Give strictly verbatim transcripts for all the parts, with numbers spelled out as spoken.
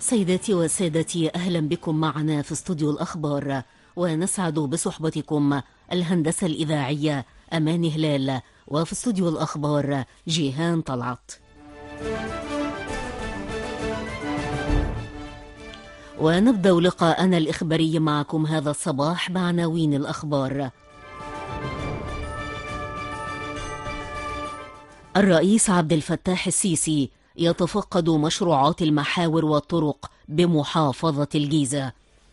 سيداتي وسادتي، أهلا بكم معنا في استوديو الأخبار، ونسعد بصحبتكم الهندسة الإذاعية أمان هلال، وفي استوديو الأخبار جيهان طلعت. ونبدأ لقاءنا الإخباري معكم هذا الصباح بعناوين الأخبار. الرئيس عبد الفتاح السيسي يتفقد مشروعات المحاور والطرق بمحافظة الجيزة.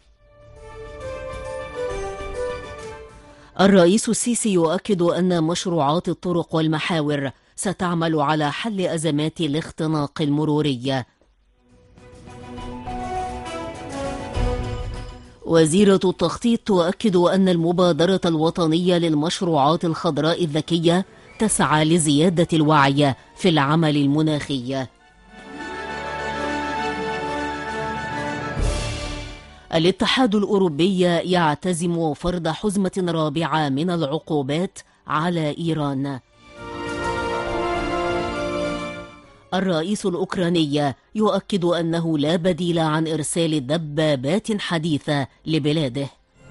الرئيس السيسي يؤكد أن مشروعات الطرق والمحاور ستعمل على حل أزمات الاختناق المروري. وزيرة التخطيط تؤكد أن المبادرة الوطنية للمشروعات الخضراء الذكية تسعى لزيادة الوعي في العمل المناخي. الاتحاد الأوروبي يعتزم فرض حزمة رابعة من العقوبات على إيران. الرئيس الأوكراني يؤكد أنه لا بديل عن إرسال دبابات حديثة لبلاده.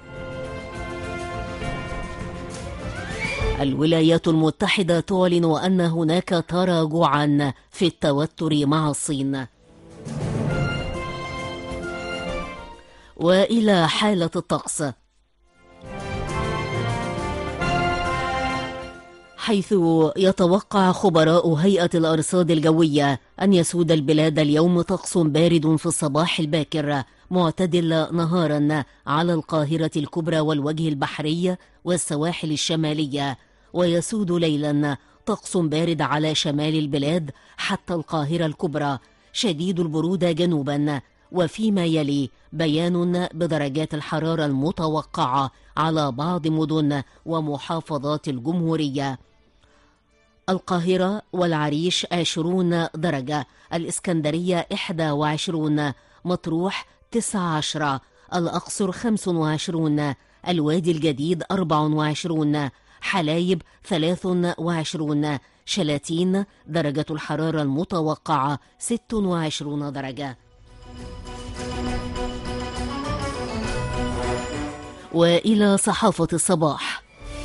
الولايات المتحدة تعلن أن هناك تراجعا في التوتر مع الصين. وإلى حالة الطقس، حيث يتوقع خبراء هيئة الأرصاد الجوية أن يسود البلاد اليوم طقس بارد في الصباح الباكر معتدل نهارا على القاهرة الكبرى والوجه البحري والسواحل الشمالية، ويسود ليلا طقس بارد على شمال البلاد حتى القاهرة الكبرى شديد البرودة جنوبا، وفيما يلي بيان بدرجات الحرارة المتوقعة على بعض مدن ومحافظات الجمهورية. القاهرة والعريش عشرون درجة، الإسكندرية إحدى وعشرون، مطروح تسعة عشر، الأقصر خمس وعشرون، الوادي الجديد أربع وعشرون، حلايب ثلاث وعشرون، شلاتين درجة الحرارة المتوقعة ست وعشرون درجة. وإلى صحافة الصباح،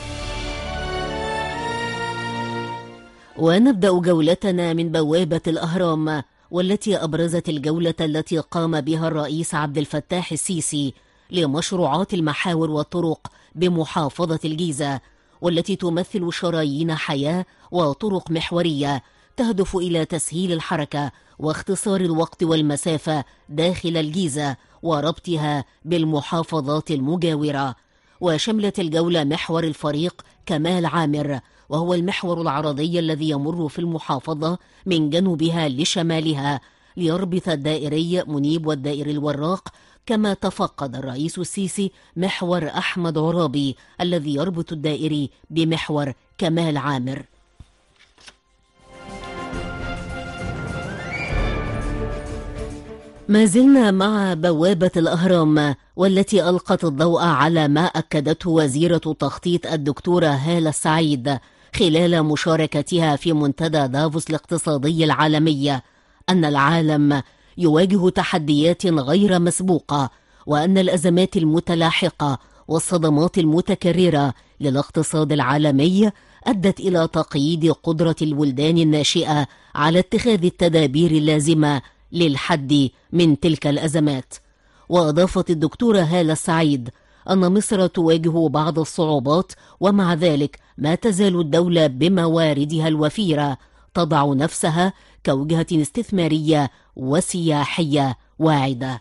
ونبدأ جولتنا من بوابة الأهرام، والتي أبرزت الجولة التي قام بها الرئيس عبد الفتاح السيسي لمشروعات المحاور والطرق بمحافظة الجيزة، والتي تمثل شرايين حياة وطرق محورية تهدف إلى تسهيل الحركة واختصار الوقت والمسافة داخل الجيزة وربطها بالمحافظات المجاورة. وشملت الجولة محور الفريق كمال عامر، وهو المحور العرضي الذي يمر في المحافظة من جنوبها لشمالها ليربط الدائري منيب والدائري الوراق. كما تفقد الرئيس السيسي محور أحمد عرابي الذي يربط الدائري بمحور كمال عامر. ما زلنا مع بوابة الأهرام، والتي ألقت الضوء على ما أكدته وزيرة التخطيط الدكتورة هالة السعيد خلال مشاركتها في منتدى دافوس الاقتصادي العالمي، أن العالم يواجه تحديات غير مسبوقة، وأن الأزمات المتلاحقة والصدمات المتكررة للاقتصاد العالمي أدت إلى تقييد قدرة البلدان الناشئة على اتخاذ التدابير اللازمة للحد من تلك الأزمات. وأضافت الدكتورة هالة السعيد أن مصر تواجه بعض الصعوبات، ومع ذلك ما تزال الدولة بمواردها الوفيرة تضع نفسها كوجهة استثمارية وسياحية واعدة.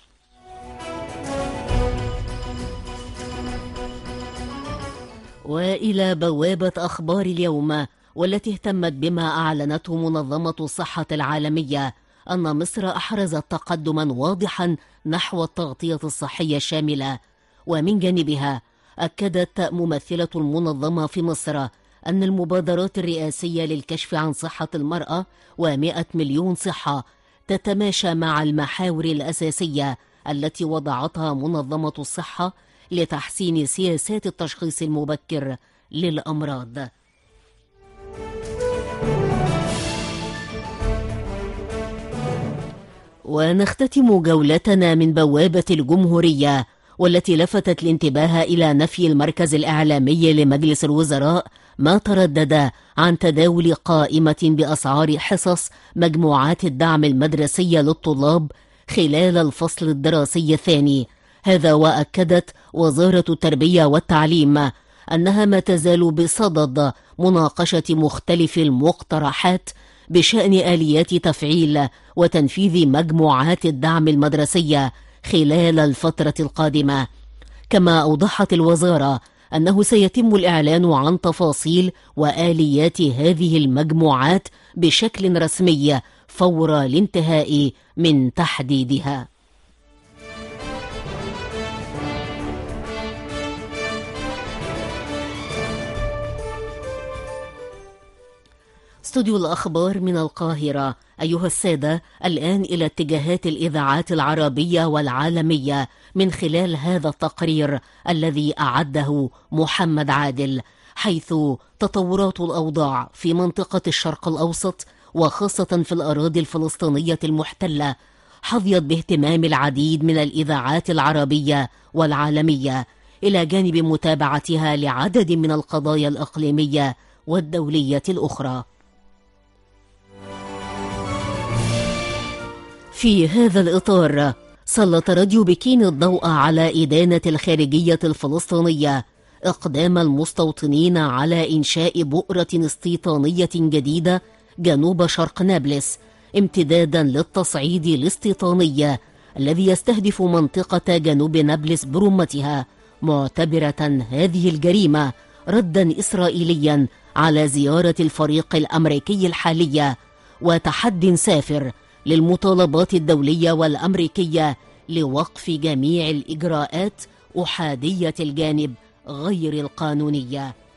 وإلى بوابة أخبار اليوم، والتي اهتمت بما أعلنته منظمة الصحة العالمية أن مصر أحرزت تقدما واضحا نحو التغطية الصحية الشاملة. ومن جانبها أكدت ممثلة المنظمة في مصر أن المبادرات الرئاسية للكشف عن صحة المرأة ومئة مليون صحة تتماشى مع المحاور الأساسية التي وضعتها منظمة الصحة لتحسين سياسات التشخيص المبكر للأمراض. ونختتم جولتنا من بوابة الجمهورية، والتي لفتت الانتباه إلى نفي المركز الإعلامي لمجلس الوزراء ما تردد عن تداول قائمة بأسعار حصص مجموعات الدعم المدرسي للطلاب خلال الفصل الدراسي الثاني. هذا وأكدت وزارة التربية والتعليم أنها ما تزال بصدد مناقشة مختلف المقترحات بشأن آليات تفعيل وتنفيذ مجموعات الدعم المدرسية خلال الفترة القادمة. كما أوضحت الوزارة أنه سيتم الإعلان عن تفاصيل وآليات هذه المجموعات بشكل رسمي فور الانتهاء من تحديدها. استوديو الأخبار من القاهرة. أيها السادة، الآن إلى اتجاهات الإذاعات العربية والعالمية من خلال هذا التقرير الذي أعده محمد عادل، حيث تطورات الأوضاع في منطقة الشرق الأوسط وخاصة في الأراضي الفلسطينية المحتلة حظيت باهتمام العديد من الإذاعات العربية والعالمية، إلى جانب متابعتها لعدد من القضايا الإقليمية والدولية الأخرى. في هذا الإطار سلط راديو بكين الضوء على إدانة الخارجية الفلسطينية إقدام المستوطنين على إنشاء بؤرة استيطانية جديدة جنوب شرق نابلس، امتدادا للتصعيد الاستيطاني الذي يستهدف منطقة جنوب نابلس برمتها، معتبرة هذه الجريمة ردا إسرائيليا على زيارة الفريق الأمريكي الحالية وتحد سافر للمطالبات الدولية والأمريكية لوقف جميع الإجراءات أحادية الجانب غير القانونية.